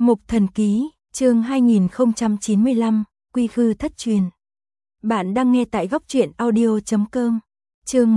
Mục Thần Ký, chương 2095, Quy Khư Thất Truyền. Bạn đang nghe tại góc truyện audio.com. Chương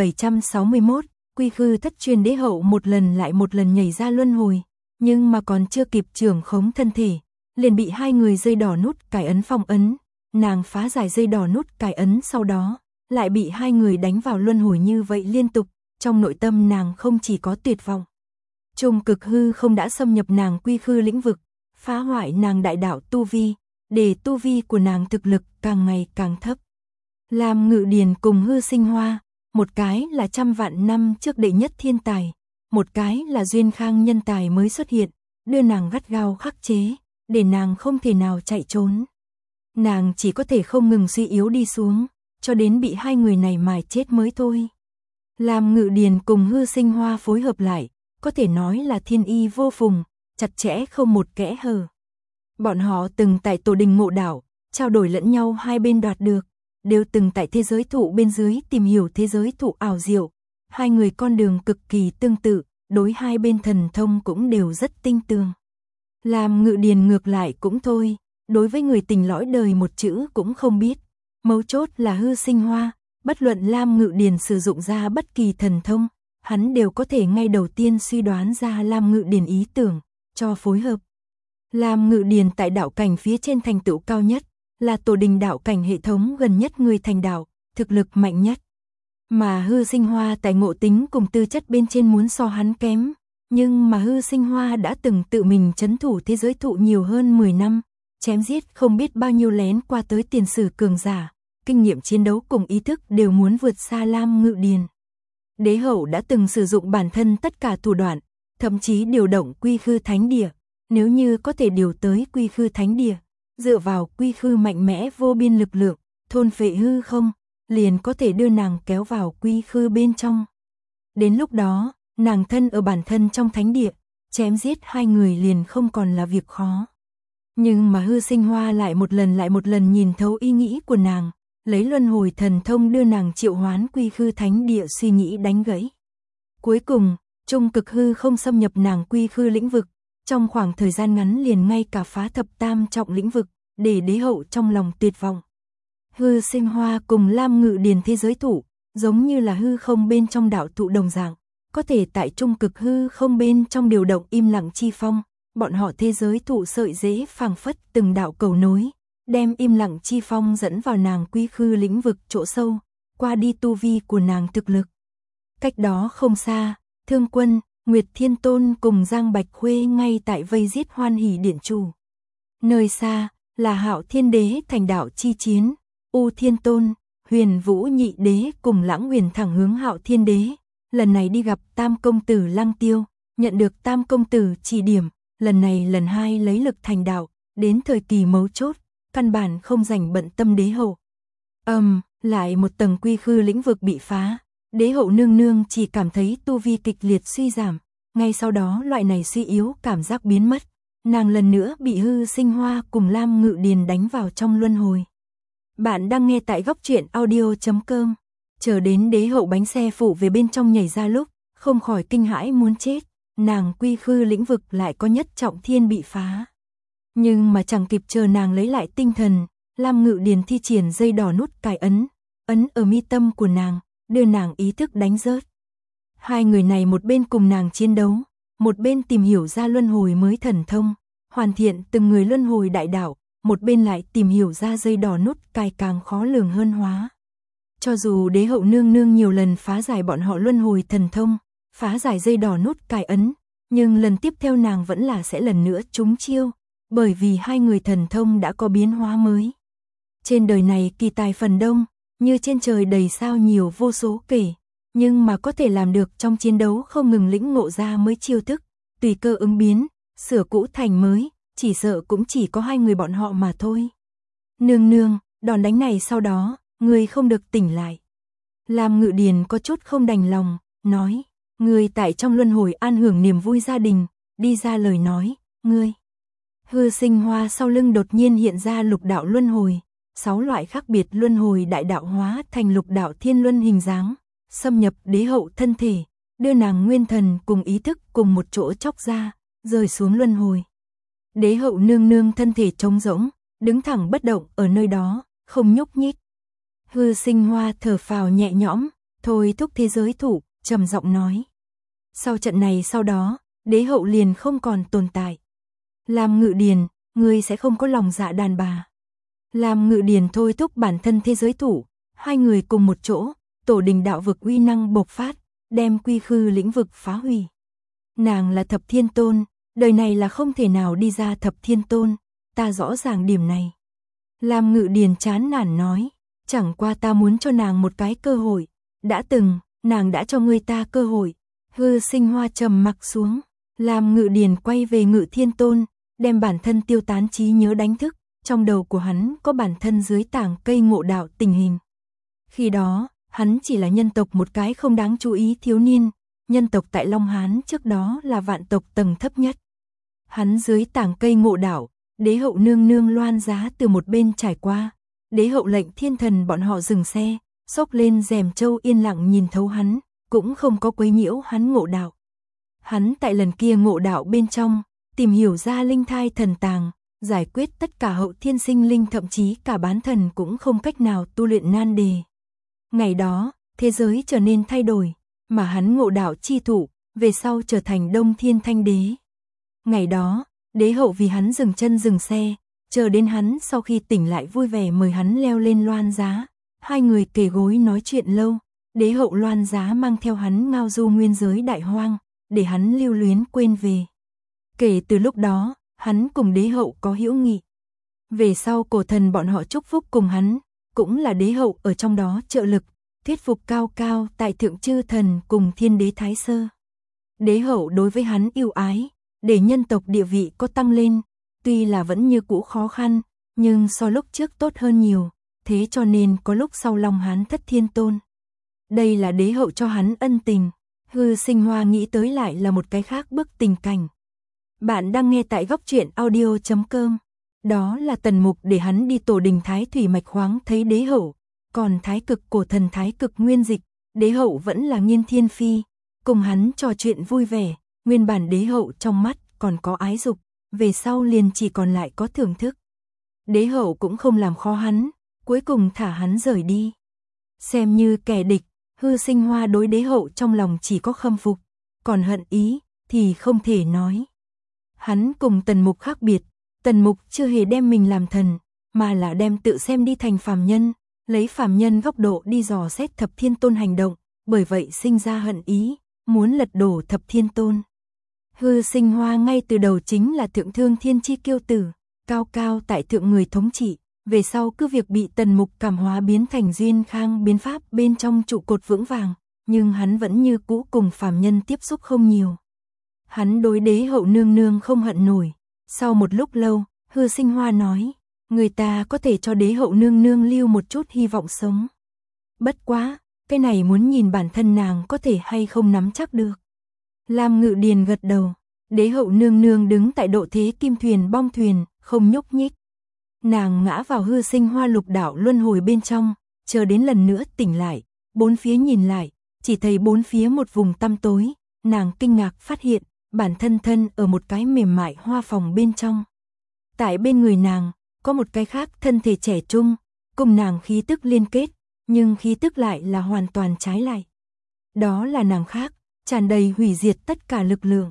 1761, Quy Khư Thất Truyền. Đế hậu một lần lại một lần nhảy ra luân hồi, nhưng mà còn chưa kịp trưởng khống thân thể, liền bị hai người dây đỏ nút cài ấn phong ấn. Nàng phá giải dây đỏ nút cài ấn, sau đó lại bị hai người đánh vào luân hồi như vậy liên tục. Trong nội tâm nàng không chỉ có tuyệt vọng, Trung Cực Hư không đã xâm nhập nàng quy khư lĩnh vực, phá hoại nàng đại đạo tu vi, để tu vi của nàng thực lực càng ngày càng thấp. Lam Ngự Điền cùng Hư Sinh Hoa, một cái là trăm vạn năm trước đệ nhất thiên tài, một cái là duyên khang nhân tài mới xuất hiện, đưa nàng gắt gao khắc chế, để nàng không thể nào chạy trốn. Nàng chỉ có thể không ngừng suy yếu đi xuống, cho đến bị hai người này mài chết mới thôi. Lam Ngự Điền cùng Hư Sinh Hoa phối hợp lại, có thể nói là thiên y vô phùng, chặt chẽ không một kẽ hở. Bọn họ từng tại tổ đình Ngộ Đạo, trao đổi lẫn nhau hai bên đoạt được, đều từng tại thế giới thụ bên dưới tìm hiểu thế giới thụ ảo diệu. Hai người con đường cực kỳ tương tự, đối hai bên thần thông cũng đều rất tinh tường. Lam Ngự Điền ngược lại cũng thôi, đối với người tình lõi đời một chữ cũng không biết. Mấu chốt là Hư Sinh Hoa, bất luận Lam Ngự Điền sử dụng ra bất kỳ thần thông, hắn đều có thể ngay đầu tiên suy đoán ra Lam Ngự Điền ý tưởng, cho phối hợp. Lam Ngự Điền tại đạo cảnh phía trên thành tựu cao nhất, là tổ đình đạo cảnh hệ thống gần nhất người thành đạo, thực lực mạnh nhất. Mà Hư Sinh Hoa tại ngộ tính cùng tư chất bên trên muốn so hắn kém, nhưng mà Hư Sinh Hoa đã từng tự mình trấn thủ thế giới thụ nhiều hơn 10 năm, chém giết không biết bao nhiêu lén qua tới tiền sử cường giả, kinh nghiệm chiến đấu cùng ý thức đều muốn vượt xa Lam Ngự Điền. Đế hậu đã từng sử dụng bản thân tất cả thủ đoạn, thậm chí điều động Quy Khư Thánh Địa, nếu như có thể điều tới Quy Khư Thánh Địa, dựa vào Quy Khư mạnh mẽ vô biên lực lượng, thôn phệ hư không, liền có thể đưa nàng kéo vào Quy Khư bên trong. Đến lúc đó, nàng thân ở bản thân trong thánh địa, chém giết hai người liền không còn là việc khó. Nhưng mà Hư Sinh Hoa lại một lần nhìn thấu ý nghĩ của nàng, lấy luân hồi thần thông đưa nàng triệu hoán Quy Khư Thánh Địa suy nghĩ đánh gãy. Cuối cùng, Trung Cực Hư không xâm nhập nàng Quy Khư lĩnh vực, trong khoảng thời gian ngắn liền ngay cả phá thập tam trọng lĩnh vực, để đế hậu trong lòng tuyệt vọng. Hư Sinh Hoa cùng Lam Ngự Điền thế giới thụ, giống như là hư không bên trong đạo thụ đồng dạng, có thể tại Trung Cực Hư không bên trong điều động im lặng chi phong, bọn họ thế giới thụ sợi rễ phảng phất từng đạo cầu nối, đem im lặng chi phong dẫn vào nàng Quy Khư lĩnh vực chỗ sâu, qua đi tu vi của nàng thực lực. Cách đó không xa, Thương Quân, Nguyệt Thiên Tôn cùng Giang Bạch Khuê ngay tại vây giết Hoan Hỷ Điện Chủ. Nơi xa, là Hạo Thiên Đế thành đạo chi chiến, U Thiên Tôn, Huyền Vũ Nhị Đế cùng Lãng Huyền thẳng hướng Hạo Thiên Đế, lần này đi gặp Tam Công Tử Lăng Tiêu, nhận được Tam Công Tử chỉ điểm, lần này lần hai lấy lực thành đạo, đến thời kỳ mấu chốt, căn bản không rảnh bận tâm đế hậu. Lại một tầng Quy Khư lĩnh vực bị phá, đế hậu nương nương chỉ cảm thấy tu vi kịch liệt suy giảm, ngay sau đó loại này suy yếu cảm giác biến mất, nàng lần nữa bị Hư Sinh Hoa cùng Lam Ngự Điền đánh vào trong luân hồi. Bạn đang nghe tại góc truyện audio.com, chờ đến đế hậu bánh xe phụ về bên trong nhảy ra lúc, không khỏi kinh hãi muốn chết, nàng Quy Khư lĩnh vực lại có nhất trọng thiên bị phá. Nhưng mà chẳng kịp chờ nàng lấy lại tinh thần, Lam Ngự Điền thi triển dây đỏ nút cài ấn ở mi tâm của nàng, đưa nàng ý thức đánh rớt. Hai người này một bên cùng nàng chiến đấu, một bên tìm hiểu ra luân hồi mới thần thông, hoàn thiện từng người luân hồi đại đạo, một bên lại tìm hiểu ra dây đỏ nút cài càng khó lường hơn hóa. Cho dù đế hậu nương nương nhiều lần phá giải bọn họ luân hồi thần thông, phá giải dây đỏ nút cài ấn, nhưng lần tiếp theo nàng vẫn là sẽ lần nữa trúng chiêu, bởi vì hai người thần thông đã có biến hóa mới. Trên đời này kỳ tài phần đông, như trên trời đầy sao nhiều vô số kể, nhưng mà có thể làm được trong chiến đấu không ngừng lĩnh ngộ ra mới chiêu thức, tùy cơ ứng biến, sửa cũ thành mới, chỉ sợ cũng chỉ có hai người bọn họ mà thôi. Nương nương, đòn đánh này sau đó, người không được tỉnh lại. Lam Ngự Điền có chút không đành lòng, nói, người tại trong luân hồi an hưởng niềm vui gia đình, đi ra lời nói, ngươi. Hư Sinh Hoa sau lưng đột nhiên hiện ra lục đạo luân hồi, 6 loại khác biệt luân hồi đại đạo hóa thành lục đạo thiên luân hình dáng, xâm nhập đế hậu thân thể, đưa nàng nguyên thần cùng ý thức cùng một chỗ chóc ra, rơi xuống luân hồi. Đế hậu nương nương thân thể trống rỗng, đứng thẳng bất động ở nơi đó, không nhúc nhích. Hư Sinh Hoa thở phào nhẹ nhõm, thôi thúc thế giới thủ, trầm giọng nói. Sau trận này sau đó, đế hậu liền không còn tồn tại. Lam Ngự Điền, ngươi sẽ không có lòng dạ đàn bà. Lam Ngự Điền thôi thúc bản thân thế giới thủ, hai người cùng một chỗ, tổ đình đạo vực uy năng bộc phát, đem quy khư lĩnh vực phá hủy. Nàng là Thập Thiên Tôn, đời này là không thể nào đi ra Thập Thiên Tôn, ta rõ ràng điểm này. Lam Ngự Điền chán nản nói, chẳng qua ta muốn cho nàng một cái cơ hội, đã từng, nàng đã cho ngươi ta cơ hội. Hư Sinh Hoa trầm mặc xuống, Lam Ngự Điền quay về Ngự Thiên Tôn, đem bản thân tiêu tán trí nhớ đánh thức, trong đầu của hắn có bản thân dưới tảng cây ngộ đạo tình hình. Khi đó, hắn chỉ là nhân tộc một cái không đáng chú ý thiếu niên, nhân tộc tại Long Hán trước đó là vạn tộc tầng thấp nhất. Hắn dưới tảng cây ngộ đạo, đế hậu nương nương loan giá từ một bên trải qua, đế hậu lệnh thiên thần bọn họ dừng xe, xốc lên rèm châu yên lặng nhìn thấu hắn, cũng không có quấy nhiễu hắn ngộ đạo. Hắn tại lần kia ngộ đạo bên trong, tìm hiểu ra linh thai thần tàng, giải quyết tất cả hậu thiên sinh linh thậm chí cả bán thần cũng không cách nào tu luyện nan đề. Ngày đó, thế giới trở nên thay đổi, mà hắn ngộ đạo chi thủ, về sau trở thành Đông Thiên Thanh Đế. Ngày đó, đế hậu vì hắn dừng chân dừng xe, chờ đến hắn sau khi tỉnh lại vui vẻ mời hắn leo lên loan giá, hai người kề gối nói chuyện lâu, đế hậu loan giá mang theo hắn ngao du nguyên giới đại hoang, để hắn lưu luyến quên về. Kể từ lúc đó, hắn cùng đế hậu có hữu nghị. Về sau cổ thần bọn họ chúc phúc cùng hắn, cũng là đế hậu ở trong đó trợ lực, thuyết phục cao cao tại thượng chư thần cùng thiên đế Thái Sơ. Đế hậu đối với hắn yêu ái, để nhân tộc địa vị có tăng lên, tuy là vẫn như cũ khó khăn, nhưng so lúc trước tốt hơn nhiều, thế cho nên có lúc sau Long Hán Thất Thiên Tôn. Đây là đế hậu cho hắn ân tình, Hư Sinh Hoa nghĩ tới lại là một cái khác bức tình cảnh. Bạn đang nghe tại góc truyện audio.com. Đó là tần mục để hắn đi tổ đình Thái Thủy Mạch Khoáng thấy đế hậu, còn Thái Cực cổ thần Thái Cực Nguyên Dịch, đế hậu vẫn là Nghiên Thiên Phi, cùng hắn trò chuyện vui vẻ, nguyên bản đế hậu trong mắt còn có ái dục, về sau liền chỉ còn lại có thưởng thức. Đế hậu cũng không làm khó hắn, cuối cùng thả hắn rời đi. Xem như kẻ địch, Hư Sinh Hoa đối đế hậu trong lòng chỉ có khâm phục, còn hận ý thì không thể nói. Hắn cùng tần mục khác biệt, tần mục chưa hề đem mình làm thần, mà là đem tự xem đi thành phàm nhân, lấy phàm nhân góc độ đi dò xét Thập Thiên Tôn hành động, bởi vậy sinh ra hận ý, muốn lật đổ Thập Thiên Tôn. Hư Sinh Hoa ngay từ đầu chính là thượng thương thiên chi kiêu tử, cao cao tại thượng người thống trị, về sau cứ việc bị tần mục cảm hóa biến thành duyên khang biến pháp bên trong trụ cột vững vàng, nhưng hắn vẫn như cũ cùng phàm nhân tiếp xúc không nhiều. Hắn đối đế hậu nương nương không hận nổi. Sau một lúc lâu, Hư Sinh Hoa nói, người ta có thể cho đế hậu nương nương lưu một chút hy vọng sống. Bất quá, cái này muốn nhìn bản thân nàng có thể hay không nắm chắc được. Lam Ngự Điền gật đầu, đế hậu nương nương đứng tại độ thế kim thuyền bong thuyền, không nhúc nhích. Nàng ngã vào Hư Sinh Hoa lục đạo luân hồi bên trong, chờ đến lần nữa tỉnh lại, bốn phía nhìn lại, chỉ thấy bốn phía một vùng tăm tối, nàng kinh ngạc phát hiện, bản thân thân ở một cái mềm mại hoa phòng bên trong. Tại bên người nàng, có một cái khác thân thể trẻ trung, cùng nàng khí tức liên kết, nhưng khí tức lại là hoàn toàn trái lại. Đó là nàng khác, tràn đầy hủy diệt tất cả lực lượng.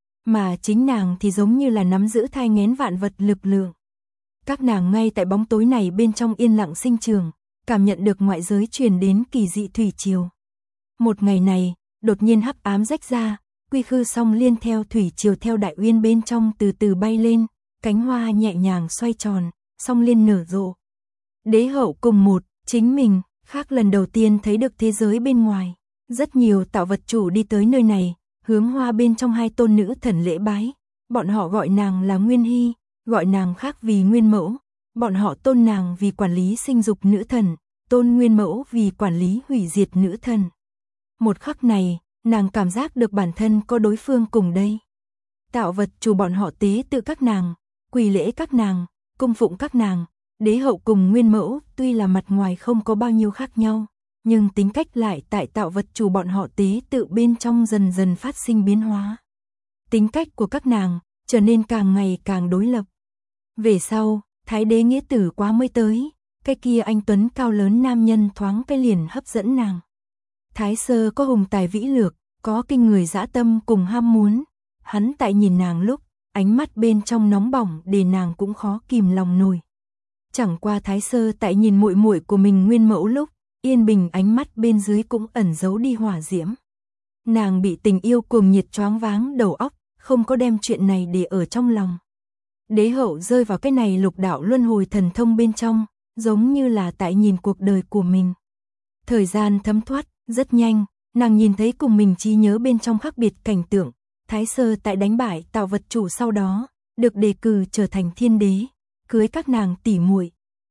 Mà chính nàng thì giống như là nắm giữ thai nghén vạn vật lực lượng. Các nàng ngay tại bóng tối này bên trong yên lặng sinh trường, cảm nhận được ngoại giới truyền đến kỳ dị thủy triều. Một ngày này, đột nhiên hắc ám rách ra, quy khư song liên theo thủy triều theo đại uyên bên trong từ từ bay lên, cánh hoa nhẹ nhàng xoay tròn, song liên nở rộ. Đế hậu cùng một, chính mình, khác lần đầu tiên thấy được thế giới bên ngoài. Rất nhiều tạo vật chủ đi tới nơi này, hướng hoa bên trong hai tôn nữ thần lễ bái. Bọn họ gọi nàng là Nguyên Hy, gọi nàng khác vì Nguyên Mẫu. Bọn họ tôn nàng vì quản lý sinh dục nữ thần, tôn Nguyên Mẫu vì quản lý hủy diệt nữ thần. Một khắc này, nàng cảm giác được bản thân có đối phương cùng đây. Tạo vật chủ bọn họ tế tự các nàng, quỳ lễ các nàng, cung phụng các nàng. Đế hậu cùng Nguyên Mẫu tuy là mặt ngoài không có bao nhiêu khác nhau, nhưng tính cách lại tại tạo vật chủ bọn họ tế tự bên trong dần dần phát sinh biến hóa. Tính cách của các nàng trở nên càng ngày càng đối lập. Về sau, Thái đế nghĩa tử quá mới tới, cái kia anh tuấn cao lớn nam nhân thoáng cái liền hấp dẫn nàng. Thái Sơ có hùng tài vĩ lược, có kinh người dã tâm cùng ham muốn, hắn tại nhìn nàng lúc, ánh mắt bên trong nóng bỏng để nàng cũng khó kìm lòng nổi. Chẳng qua Thái Sơ tại nhìn muội muội của mình Nguyên Mẫu lúc, yên bình ánh mắt bên dưới cũng ẩn giấu đi hỏa diễm. Nàng bị tình yêu cuồng nhiệt choáng váng đầu óc, không có đem chuyện này để ở trong lòng. Đế hậu rơi vào cái này lục đạo luân hồi thần thông bên trong, giống như là tại nhìn cuộc đời của mình. Thời gian thấm thoát, rất nhanh, nàng nhìn thấy cùng mình trí nhớ bên trong khác biệt cảnh tượng. Thái Sơ tại đánh bại Tạo Vật Chủ sau đó, được đề cử trở thành thiên đế, cưới các nàng tỷ muội.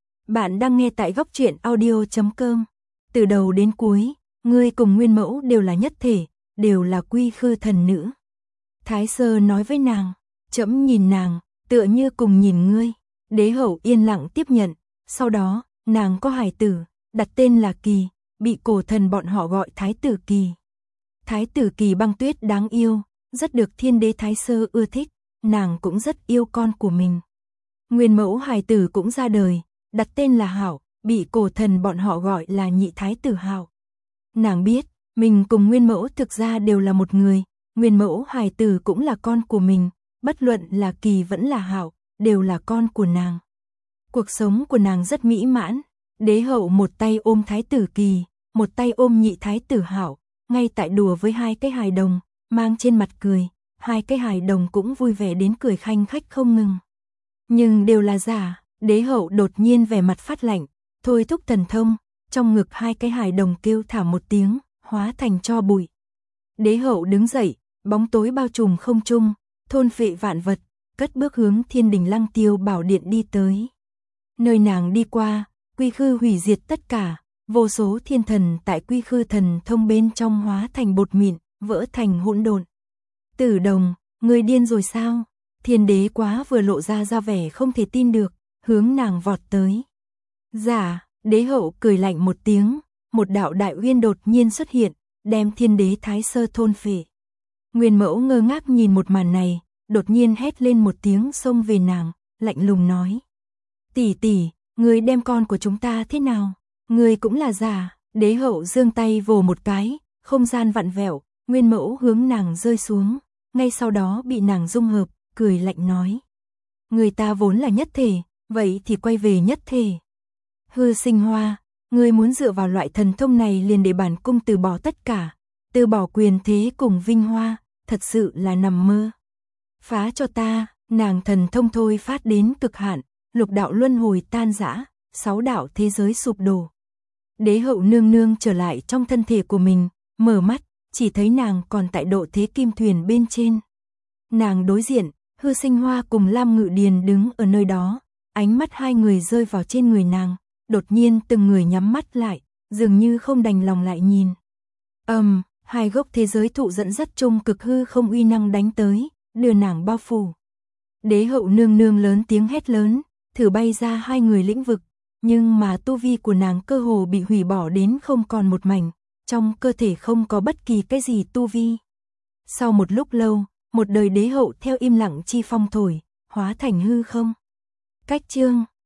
Bạn đang nghe tại Góc Truyện Audio.com. Từ đầu đến cuối, ngươi cùng Nguyên Mẫu đều là nhất thể, đều là quy khư thần nữ. Thái Sơ nói với nàng, trẫm nhìn nàng, tựa như cùng nhìn ngươi. Đế hậu yên lặng tiếp nhận, sau đó, nàng có hài tử, đặt tên là Kỳ, bị cổ thần bọn họ gọi Thái tử Kỳ. Thái tử Kỳ băng tuyết đáng yêu, rất được thiên đế Thái Sơ ưa thích, nàng cũng rất yêu con của mình. Nguyên Mẫu hài tử cũng ra đời, đặt tên là Hảo, bị cổ thần bọn họ gọi là nhị thái tử Hảo. Nàng biết, mình cùng Nguyên Mẫu thực ra đều là một người, Nguyên Mẫu hài tử cũng là con của mình, bất luận là Kỳ vẫn là Hảo, đều là con của nàng. Cuộc sống của nàng rất mỹ mãn, đế hậu một tay ôm thái tử Kỳ, một tay ôm nhị thái tử Hảo, ngay tại đùa với hai cái hài đồng, mang trên mặt cười, hai cái hài đồng cũng vui vẻ đến cười khanh khách không ngừng. Nhưng đều là giả, đế hậu đột nhiên vẻ mặt phát lạnh, thôi thúc thần thông, trong ngực hai cái hài đồng kêu thả một tiếng, hóa thành tro bụi. Đế hậu đứng dậy, bóng tối bao trùm không trung, thôn phệ vạn vật, cất bước hướng Thiên Đình Lăng Tiêu Bảo Điện đi tới. Nơi nàng đi qua, quy khư hủy diệt tất cả, vô số thiên thần tại quy khư thần thông bên trong hóa thành bột mịn, vỡ thành hỗn độn. Tử Đồng, ngươi điên rồi sao? Thiên đế quá vừa lộ ra vẻ không thể tin được, hướng nàng vọt tới. Dạ, đế hậu cười lạnh một tiếng, một đạo đại uyên đột nhiên xuất hiện, đem thiên đế Thái Sơ thôn phệ. Nguyên Mẫu ngơ ngác nhìn một màn này, đột nhiên hét lên một tiếng xông về nàng, lạnh lùng nói. Tỷ tỷ, ngươi đem con của chúng ta thế nào? Ngươi cũng là giả. Đế hậu giương tay vồ một cái, không gian vặn vẹo, Nguyên Mẫu hướng nàng rơi xuống, ngay sau đó bị nàng dung hợp, cười lạnh nói. Người ta vốn là nhất thể, vậy thì quay về nhất thể. Hư Sinh Hoa, ngươi muốn dựa vào loại thần thông này liền để bản cung từ bỏ tất cả, từ bỏ quyền thế cùng vinh hoa, thật sự là nằm mơ. Phá cho ta, nàng thần thông thôi phát đến cực hạn, lục đạo luân hồi tan rã, 6 đạo thế giới sụp đổ. Đế hậu nương nương trở lại trong thân thể của mình, mở mắt, chỉ thấy nàng còn tại độ thế kim thuyền bên trên. Nàng đối diện, Hư Sinh Hoa cùng Lam Ngự Điền đứng ở nơi đó, ánh mắt hai người rơi vào trên người nàng, đột nhiên từng người nhắm mắt lại, dường như không đành lòng lại nhìn. Hai gốc thế giới thụ dẫn dắt chung cực hư không uy năng đánh tới, đưa nàng bao phủ. Đế hậu nương nương lớn tiếng hét lớn, thử bay ra hai người lĩnh vực, nhưng mà tu vi của nàng cơ hồ bị hủy bỏ đến không còn một mảnh, trong cơ thể không có bất kỳ cái gì tu vi. Sau một lúc lâu, một đời đế hậu theo im lặng chi phong thổi, hóa thành hư không. Cách chương